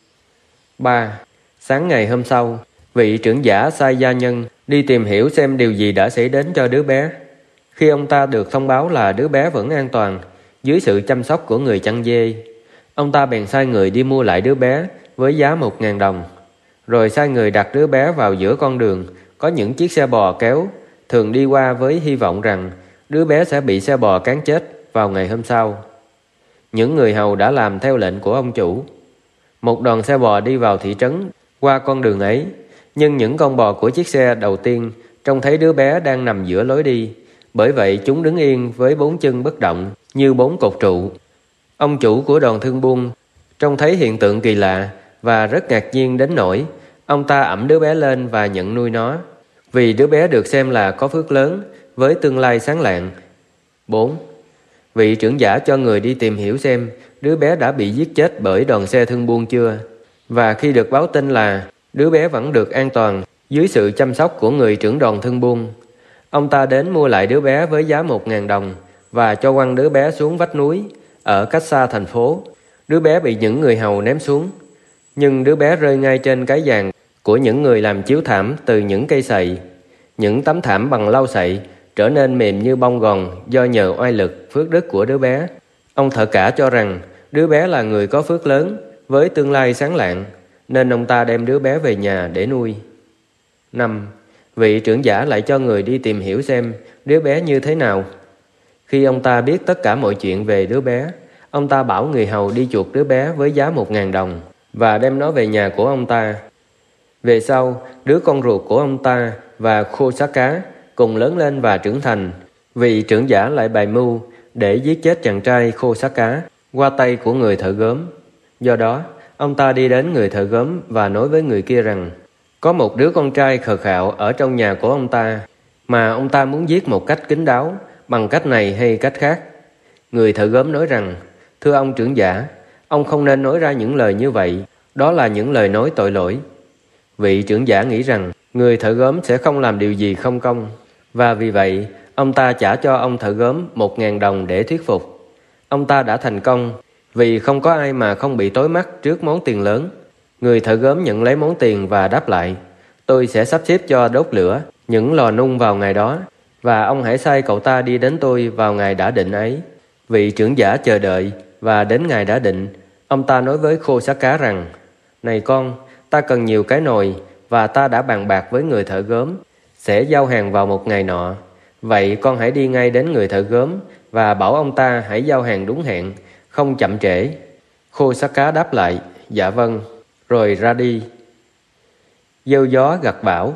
3. Sáng ngày hôm sau, vị trưởng giả sai gia nhân đi tìm hiểu xem điều gì đã xảy đến cho đứa bé. Khi ông ta được thông báo là đứa bé vẫn an toàn, dưới sự chăm sóc của người chăn dê, ông ta bèn sai người đi mua lại đứa bé với giá 1.000 đồng. Rồi sai người đặt đứa bé vào giữa con đường, có những chiếc xe bò kéo, thường đi qua với hy vọng rằng đứa bé sẽ bị xe bò cán chết vào ngày hôm sau. Những người hầu đã làm theo lệnh của ông chủ. Một đoàn xe bò đi vào thị trấn qua con đường ấy, nhưng những con bò của chiếc xe đầu tiên trông thấy đứa bé đang nằm giữa lối đi, bởi vậy chúng đứng yên với 4 chân bất động như 4 cột trụ. Ông chủ của đoàn thương buôn trông thấy hiện tượng kỳ lạ và rất ngạc nhiên đến nỗi ông ta ẵm đứa bé lên và nhận nuôi nó, vì đứa bé được xem là có phước lớn với tương lai sáng lạng. 4. Vị trưởng giả cho người đi tìm hiểu xem đứa bé đã bị giết chết bởi đoàn xe thương buôn chưa, và khi được báo tin là đứa bé vẫn được an toàn dưới sự chăm sóc của người trưởng đoàn thương buôn, ông ta đến mua lại đứa bé với giá 1.000 đồng và cho quăng đứa bé xuống vách núi ở cách xa thành phố. Đứa bé bị những người hầu ném xuống, nhưng đứa bé rơi ngay trên cái giàn của những người làm chiếu thảm từ những cây sậy. Những tấm thảm bằng lau sậy trở nên mềm như bông gòn do nhờ oai lực phước đức của đứa bé. Ông thợ cả cho rằng đứa bé là người có phước lớn với tương lai sáng lạng, nên ông ta đem đứa bé về nhà để nuôi. 5. Vị trưởng giả lại cho người đi tìm hiểu xem đứa bé như thế nào. Khi ông ta biết tất cả mọi chuyện về đứa bé, ông ta bảo người hầu đi chuộc đứa bé với giá 1.000 đồng và đem nó về nhà của ông ta. Về sau, đứa con ruột của ông ta và Khô-xác-cá cùng lớn lên và trưởng thành. Vị trưởng giả lại bày mưu để giết chết chàng trai Khô-xác-cá qua tay của người thợ gốm. Do đó, ông ta đi đến người thợ gốm và nói với người kia rằng có một đứa con trai khờ khạo ở trong nhà của ông ta mà ông ta muốn giết một cách kín đáo, bằng cách này hay cách khác. Người thợ gốm nói rằng, thưa ông trưởng giả, ông không nên nói ra những lời như vậy, đó là những lời nói tội lỗi. Vị trưởng giả nghĩ rằng người thợ gốm sẽ không làm điều gì không công, và vì vậy ông ta trả cho ông thợ gốm 1.000 đồng để thuyết phục. Ông ta đã thành công, vì không có ai mà không bị tối mắt trước món tiền lớn. Người thợ gốm nhận lấy món tiền và đáp lại, tôi sẽ sắp xếp cho đốt lửa những lò nung vào ngày đó, và ông hãy sai cậu ta đi đến tôi vào ngày đã định ấy. Vị trưởng giả chờ đợi, và đến ngày đã định, ông ta nói với Khô-xác-cá rằng, này con, ta cần nhiều cái nồi, và ta đã bàn bạc với người thợ gốm sẽ giao hàng vào một ngày nọ. Vậy con hãy đi ngay đến người thợ gốm và bảo ông ta hãy giao hàng đúng hẹn, không chậm trễ. Khô-xác-cá đáp lại, dạ vâng, rồi ra đi. Gieo gió gặt bão.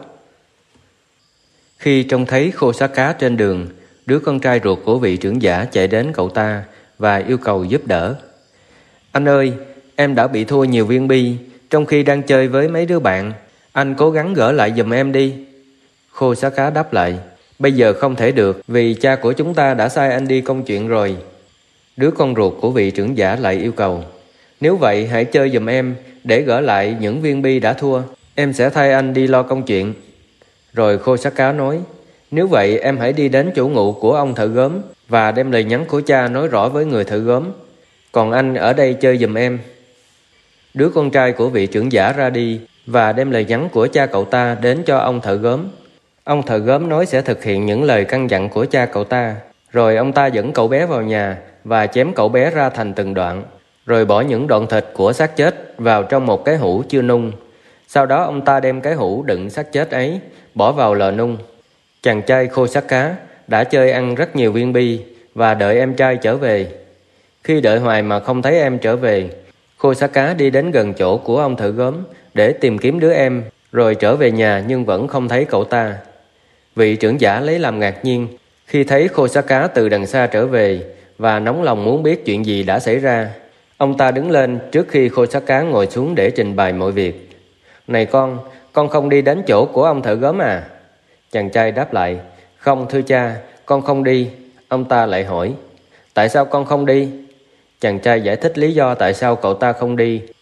Khi trông thấy Khô-xác-cá trên đường, đứa con trai ruột của vị trưởng giả chạy đến cậu ta và yêu cầu giúp đỡ. Anh ơi, em đã bị thua nhiều viên bi trong khi đang chơi với mấy đứa bạn. Anh cố gắng gỡ lại giùm em đi. Khô-xác-cá đáp lại, bây giờ không thể được vì cha của chúng ta đã sai anh đi công chuyện rồi. Đứa con ruột của vị trưởng giả lại yêu cầu, nếu vậy hãy chơi giùm em để gỡ lại những viên bi đã thua. Em sẽ thay anh đi lo công chuyện. Rồi Khô-xác-cá nói, nếu vậy em hãy đi đến chủ ngụ của ông thợ gốm và đem lời nhắn của cha nói rõ với người thợ gốm. Còn anh ở đây chơi giùm em. Đứa con trai của vị trưởng giả ra đi và đem lời nhắn của cha cậu ta đến cho ông thợ gốm. Ông thợ gốm nói sẽ thực hiện những lời căn dặn của cha cậu ta. Rồi ông ta dẫn cậu bé vào nhà và chém cậu bé ra thành từng đoạn, rồi bỏ những đoạn thịt của xác chết vào trong một cái hũ chưa nung. Sau đó ông ta đem cái hũ đựng xác chết ấy bỏ vào lò nung. Chàng trai Khô-xác-cá đã chơi ăn rất nhiều viên bi và đợi em trai trở về. Khi đợi hoài mà không thấy em trở về, Khô-xác-cá đi đến gần chỗ của ông thợ gốm để tìm kiếm đứa em, rồi trở về nhà nhưng vẫn không thấy cậu ta. Vị trưởng giả lấy làm ngạc nhiên khi thấy Khô-xác-cá từ đằng xa trở về và nóng lòng muốn biết chuyện gì đã xảy ra. Ông ta đứng lên trước khi Khô-xác-cá ngồi xuống để trình bày mọi việc. Này con không đi đến chỗ của ông thợ gốm à? Chàng trai đáp lại, không thưa cha, con không đi. Ông ta lại hỏi, tại sao con không đi? Chàng trai giải thích lý do tại sao cậu ta không đi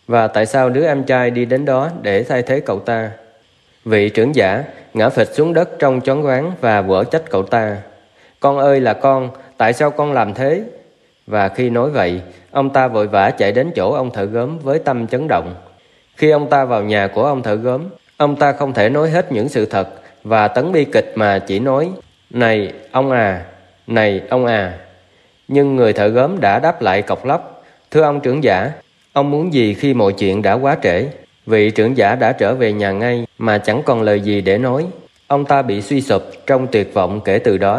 Và tại sao đứa em trai đi đến đó để thay thế cậu ta? Vị trưởng giả ngã phịch xuống đất trong choáng váng và quở trách cậu ta. Con ơi là con, tại sao con làm thế? Và khi nói vậy, ông ta vội vã chạy đến chỗ ông thợ gốm với tâm chấn động. Khi ông ta vào nhà của ông thợ gốm, ông ta không thể nói hết những sự thật và tấn bi kịch mà chỉ nói: "Này ông à, này ông à." Nhưng người thợ gốm đã đáp lại cộc lốc: "Thưa ông trưởng giả, ông muốn gì khi mọi chuyện đã quá trễ?" Vị trưởng giả đã trở về nhà ngay mà chẳng còn lời gì để nói. Ông ta bị suy sụp trong tuyệt vọng kể từ đó.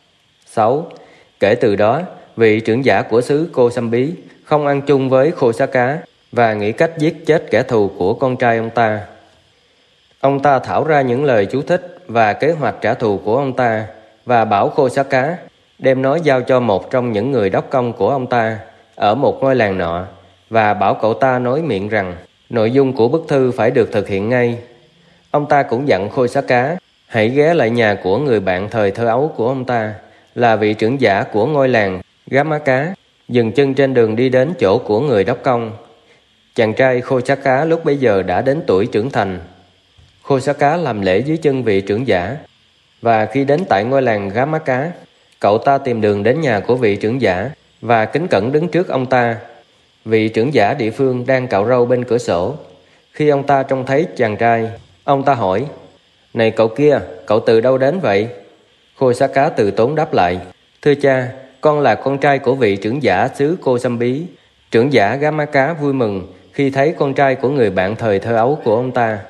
6. Kể từ đó, vị trưởng giả của xứ Kosambi không ăn chung với Khosaka và nghĩ cách giết chết kẻ thù của con trai ông ta. Ông ta thảo ra những lời chú thích và kế hoạch trả thù của ông ta và bảo Khosaka đem nó giao cho một trong những người đốc công của ông ta ở một ngôi làng nọ và bảo cậu ta nói miệng rằng nội dung của bức thư phải được thực hiện ngay. Ông ta cũng dặn Khosaka hãy ghé lại nhà của người bạn thời thơ ấu của ông ta là vị trưởng giả của ngôi làng Gamaka, dừng chân trên đường đi đến chỗ của người đốc công. Chàng trai Khosaka lúc bấy giờ đã đến tuổi trưởng thành. Khosaka làm lễ dưới chân vị trưởng giả, và khi đến tại ngôi làng Gamaka, cậu ta tìm đường đến nhà của vị trưởng giả và kính cẩn đứng trước ông ta. Vị trưởng giả địa phương đang cạo râu bên cửa sổ. Khi ông ta trông thấy chàng trai, ông ta hỏi: "Này cậu kia, cậu từ đâu đến vậy?" Khosaka từ tốn đáp lại: "Thưa cha, con là con trai của vị trưởng giả xứ Kosambi." Trưởng giả Gamaka vui mừng khi thấy con trai của người bạn thời thơ ấu của ông ta.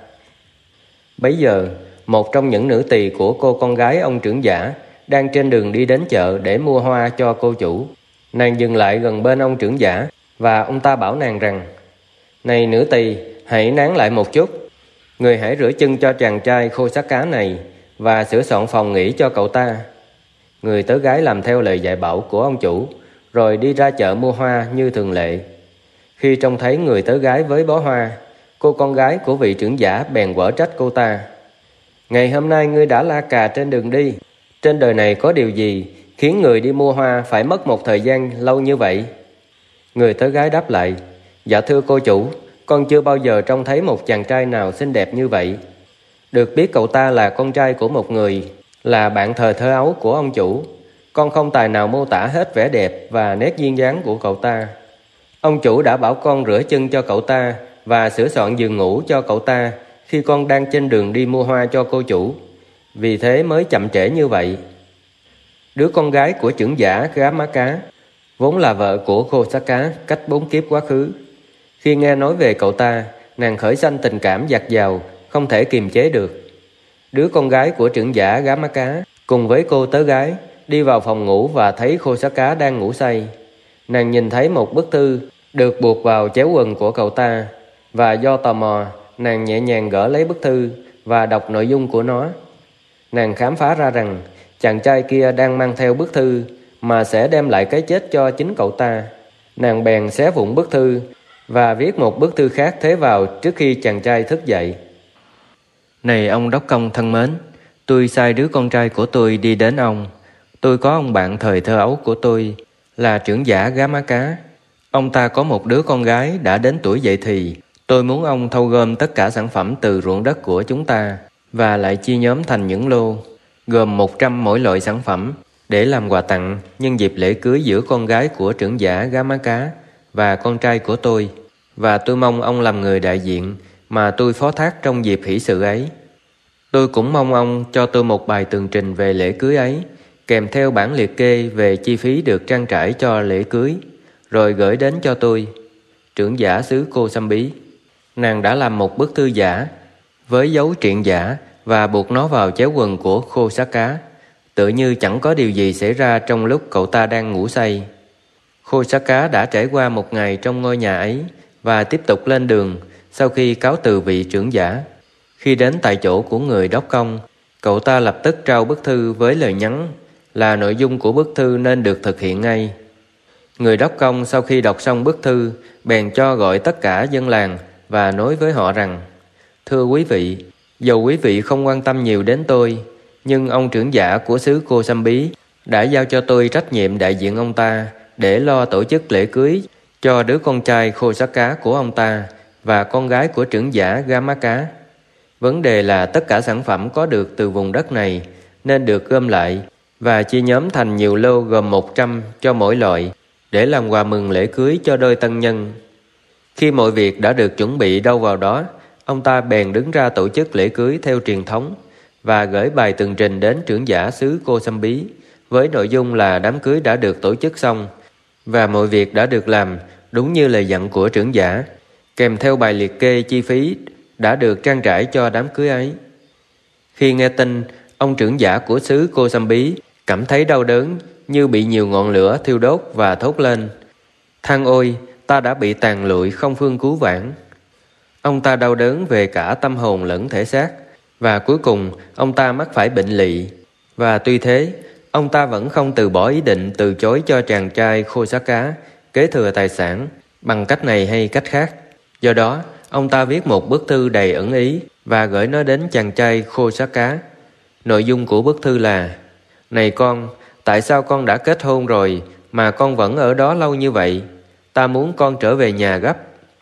Bấy giờ, một trong những nữ tỳ của cô con gái ông trưởng giả đang trên đường đi đến chợ để mua hoa cho cô chủ. Nàng dừng lại gần bên ông trưởng giả và ông ta bảo nàng rằng: "Này nữ tỳ, hãy nán lại một chút. Người hãy rửa chân cho chàng trai Khosaka này và sửa soạn phòng nghỉ cho cậu ta." Người tớ gái làm theo lời dạy bảo của ông chủ, rồi đi ra chợ mua hoa như thường lệ. Khi trông thấy người tớ gái với bó hoa, cô con gái của vị trưởng giả bèn quở trách cô ta: "Ngày hôm nay ngươi đã la cà trên đường đi. Trên đời này có điều gì khiến người đi mua hoa phải mất một thời gian lâu như vậy?" Người tớ gái đáp lại: "Dạ thưa cô chủ, con chưa bao giờ trông thấy một chàng trai nào xinh đẹp như vậy. Được biết cậu ta là con trai của một người là bạn thời thơ ấu của ông chủ. Con không tài nào mô tả hết vẻ đẹp và nét duyên dáng của cậu ta. Ông chủ đã bảo con rửa chân cho cậu ta và sửa soạn giường ngủ cho cậu ta khi con đang trên đường đi mua hoa cho cô chủ. Vì thế mới chậm trễ như vậy." Đứa con gái của trưởng giả Gamaka vốn là vợ của Khosaka cách 4 kiếp quá khứ. Khi nghe nói về cậu ta, nàng khởi sanh tình cảm dạt dào, không thể kiềm chế được. Đứa con gái của trưởng giả Gamaka cùng với cô tớ gái đi vào phòng ngủ và thấy Khosaka đang ngủ say. Nàng nhìn thấy một bức thư được buộc vào chéo quần của cậu ta, và do tò mò, nàng nhẹ nhàng gỡ lấy bức thư và đọc nội dung của nó. Nàng khám phá ra rằng chàng trai kia đang mang theo bức thư mà sẽ đem lại cái chết cho chính cậu ta. Nàng bèn xé vụn bức thư và viết một bức thư khác thế vào trước khi chàng trai thức dậy. "Này ông đốc công thân mến, tôi sai đứa con trai của tôi đi đến ông. Tôi có ông bạn thời thơ ấu của tôi là trưởng giả Gamaka. Ông ta có một đứa con gái đã đến tuổi dậy thì. Tôi muốn ông thâu gom tất cả sản phẩm từ ruộng đất của chúng ta và lại chia nhóm thành những lô, gồm 100 mỗi loại sản phẩm, để làm quà tặng nhân dịp lễ cưới giữa con gái của trưởng giả Gamaka và con trai của tôi. Và tôi mong ông làm người đại diện mà tôi phó thác trong dịp hỷ sự ấy. Tôi cũng mong ông cho tôi một bài tường trình về lễ cưới ấy, kèm theo bản liệt kê về chi phí được trang trải cho lễ cưới, rồi gửi đến cho tôi." Trưởng giả xứ Kosambi. Nàng đã làm một bức thư giả với dấu triện giả và buộc nó vào chéo quần của Khosaka, tự như chẳng có điều gì xảy ra trong lúc cậu ta đang ngủ say. Khosaka đã trải qua một ngày trong ngôi nhà ấy và tiếp tục lên đường sau khi cáo từ vị trưởng giả. Khi đến tại chỗ của người đốc công, cậu ta lập tức trao bức thư với lời nhắn là nội dung của bức thư nên được thực hiện ngay. Người đốc công sau khi đọc xong bức thư bèn cho gọi tất cả dân làng và nói với họ rằng: "Thưa quý vị, dầu quý vị không quan tâm nhiều đến tôi, nhưng ông trưởng giả của xứ Kosambi đã giao cho tôi trách nhiệm đại diện ông ta để lo tổ chức lễ cưới cho đứa con trai Khosaka của ông ta và con gái của trưởng giả Gamaka. Vấn đề là tất cả sản phẩm có được từ vùng đất này nên được gom lại và chia nhóm thành nhiều lô gồm 100 cho mỗi loại để làm quà mừng lễ cưới cho đôi tân nhân. Khi mọi việc đã được chuẩn bị đâu vào đó, ông ta bèn đứng ra tổ chức lễ cưới theo truyền thống và gửi bài tường trình đến trưởng giả xứ Kosambi với nội dung là đám cưới đã được tổ chức xong và mọi việc đã được làm đúng như lời dặn của trưởng giả, kèm theo bài liệt kê chi phí đã được trang trải cho đám cưới ấy. Khi nghe tin, ông trưởng giả của xứ Kosambi cảm thấy đau đớn như bị nhiều ngọn lửa thiêu đốt và thốt lên: "Than ôi, ta đã bị tàn lụi không phương cứu vãn." Ông ta đau đớn về cả tâm hồn lẫn thể xác, và cuối cùng ông ta mắc phải bệnh lỵ. Và tuy thế, ông ta vẫn không từ bỏ ý định từ chối cho chàng trai Khosaka kế thừa tài sản bằng cách này hay cách khác. Do đó, ông ta viết một bức thư đầy ẩn ý và gửi nó đến chàng trai Khosaka. Nội dung của bức thư là: "Này con, tại sao con đã kết hôn rồi mà con vẫn ở đó lâu như vậy? Ta muốn con trở về nhà gấp."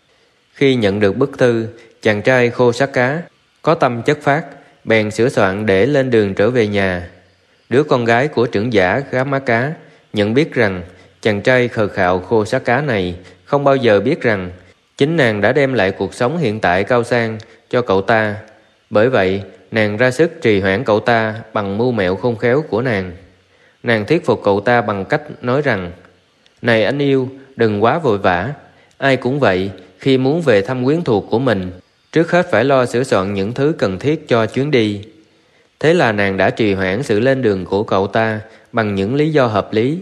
Khi nhận được bức thư, chàng trai Khosaka có tâm chất phác, bèn sửa soạn để lên đường trở về nhà. Đứa con gái của trưởng giả Gamaka nhận biết rằng chàng trai khờ khạo Khosaka này không bao giờ biết rằng chính nàng đã đem lại cuộc sống hiện tại cao sang cho cậu ta. Bởi vậy, nàng ra sức trì hoãn cậu ta bằng mưu mẹo khôn khéo của nàng. Nàng thuyết phục cậu ta bằng cách nói rằng: "Này anh yêu, đừng quá vội vã. Ai cũng vậy, khi muốn về thăm quyến thuộc của mình, trước hết phải lo sửa soạn những thứ cần thiết cho chuyến đi." Thế là nàng đã trì hoãn sự lên đường của cậu ta bằng những lý do hợp lý.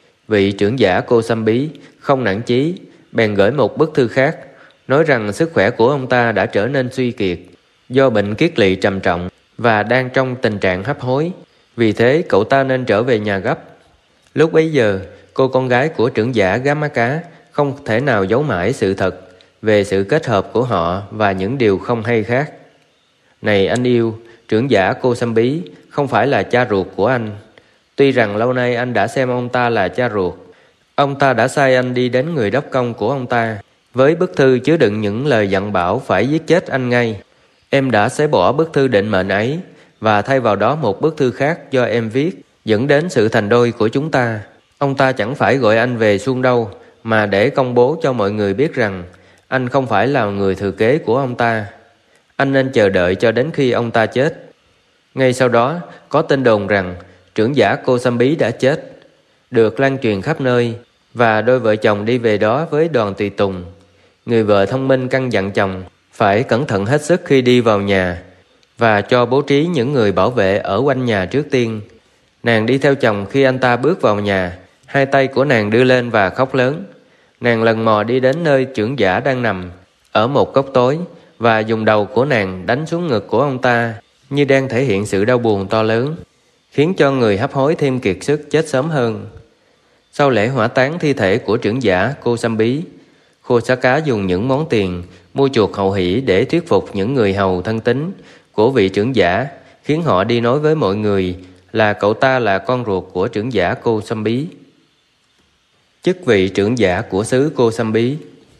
Vị trưởng giả Kosambi không nản chí, bèn gửi một bức thư khác, nói rằng sức khỏe của ông ta đã trở nên suy kiệt do bệnh kiết lỵ trầm trọng và đang trong tình trạng hấp hối. Vì thế cậu ta nên trở về nhà gấp. Lúc bấy giờ, cô con gái của trưởng giả Gamaka không thể nào giấu mãi sự thật về sự kết hợp của họ và những điều không hay khác. "Này anh yêu, trưởng giả Kosambi không phải là cha ruột của anh. Tuy rằng lâu nay anh đã xem ông ta là cha ruột, ông ta đã sai anh đi đến người đốc công của ông ta với bức thư chứa đựng những lời dặn bảo phải giết chết anh ngay. Em đã xé bỏ bức thư định mệnh ấy và thay vào đó một bức thư khác do em viết, dẫn đến sự thành đôi của chúng ta. Ông ta chẳng phải gọi anh về xuông đâu, mà để công bố cho mọi người biết rằng anh không phải là người thừa kế của ông ta. Anh nên chờ đợi cho đến khi ông ta chết." Ngay sau đó, có tin đồn rằng trưởng giả Kosambi đã chết, được lan truyền khắp nơi, và đôi vợ chồng đi về đó với đoàn tùy tùng. Người vợ thông minh căn dặn chồng phải cẩn thận hết sức khi đi vào nhà và cho bố trí những người bảo vệ ở quanh nhà trước tiên. Nàng đi theo chồng khi anh ta bước vào nhà, hai tay của nàng đưa lên và khóc lớn. Nàng lần mò đi đến nơi trưởng giả đang nằm ở một góc tối và dùng đầu của nàng đánh xuống ngực của ông ta như đang thể hiện sự đau buồn to lớn, khiến cho người hấp hối thêm kiệt sức chết sớm hơn. Sau lễ hỏa táng thi thể của trưởng giả Kosambi, Khosaka dùng những món tiền mua chuộc hậu hỷ để thuyết phục những người hầu thân tín của vị trưởng giả, khiến họ đi nói với mọi người là cậu ta là con ruột của trưởng giả Kosambi. Chức vị trưởng giả của xứ Kosambi.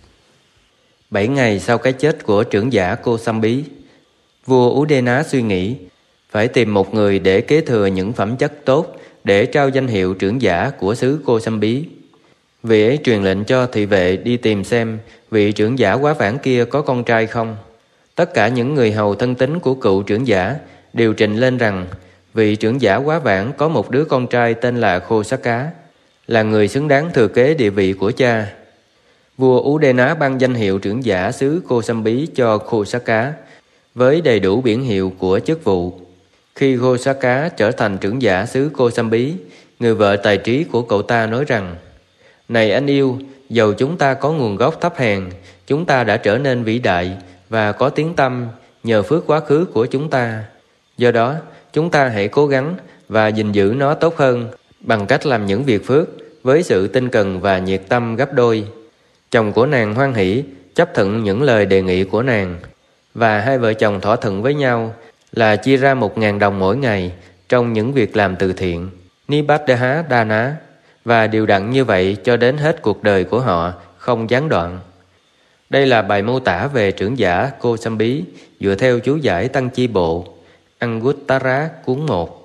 7 ngày sau cái chết của trưởng giả Kosambi, vua Udena suy nghĩ phải tìm một người để kế thừa những phẩm chất tốt để trao danh hiệu trưởng giả của xứ Kosambi. Vị ấy truyền lệnh cho thị vệ đi tìm xem vị trưởng giả quá vãng kia có con trai không. Tất cả những người hầu thân tín của cựu trưởng giả đều trình lên rằng vị trưởng giả quá vãng có một đứa con trai tên là Khosaka, là người xứng đáng thừa kế địa vị của cha. Vua Udena ban danh hiệu trưởng giả xứ Kosambi cho Khosaka với đầy đủ biển hiệu của chức vụ. Khi Khosaka trở thành trưởng giả xứ Kosambi, người vợ tài trí của cậu ta nói rằng: "Này anh yêu, dầu chúng ta có nguồn gốc thấp hèn, chúng ta đã trở nên vĩ đại và có tiếng tăm nhờ phước quá khứ của chúng ta. Do đó, chúng ta hãy cố gắng và gìn giữ nó tốt hơn bằng cách làm những việc phước với sự tinh cần và nhiệt tâm gấp đôi." Chồng của nàng hoan hỉ chấp thuận những lời đề nghị của nàng, và hai vợ chồng thỏa thuận với nhau là chia ra 1.000 đồng mỗi ngày trong những việc làm từ thiện, Nibadaha Dana, và đều đặn như vậy cho đến hết cuộc đời của họ, không gián đoạn. Đây là bài mô tả về trưởng giả Kosambi dựa theo chú giải Tăng Chi Bộ, Anguttara cuốn 1.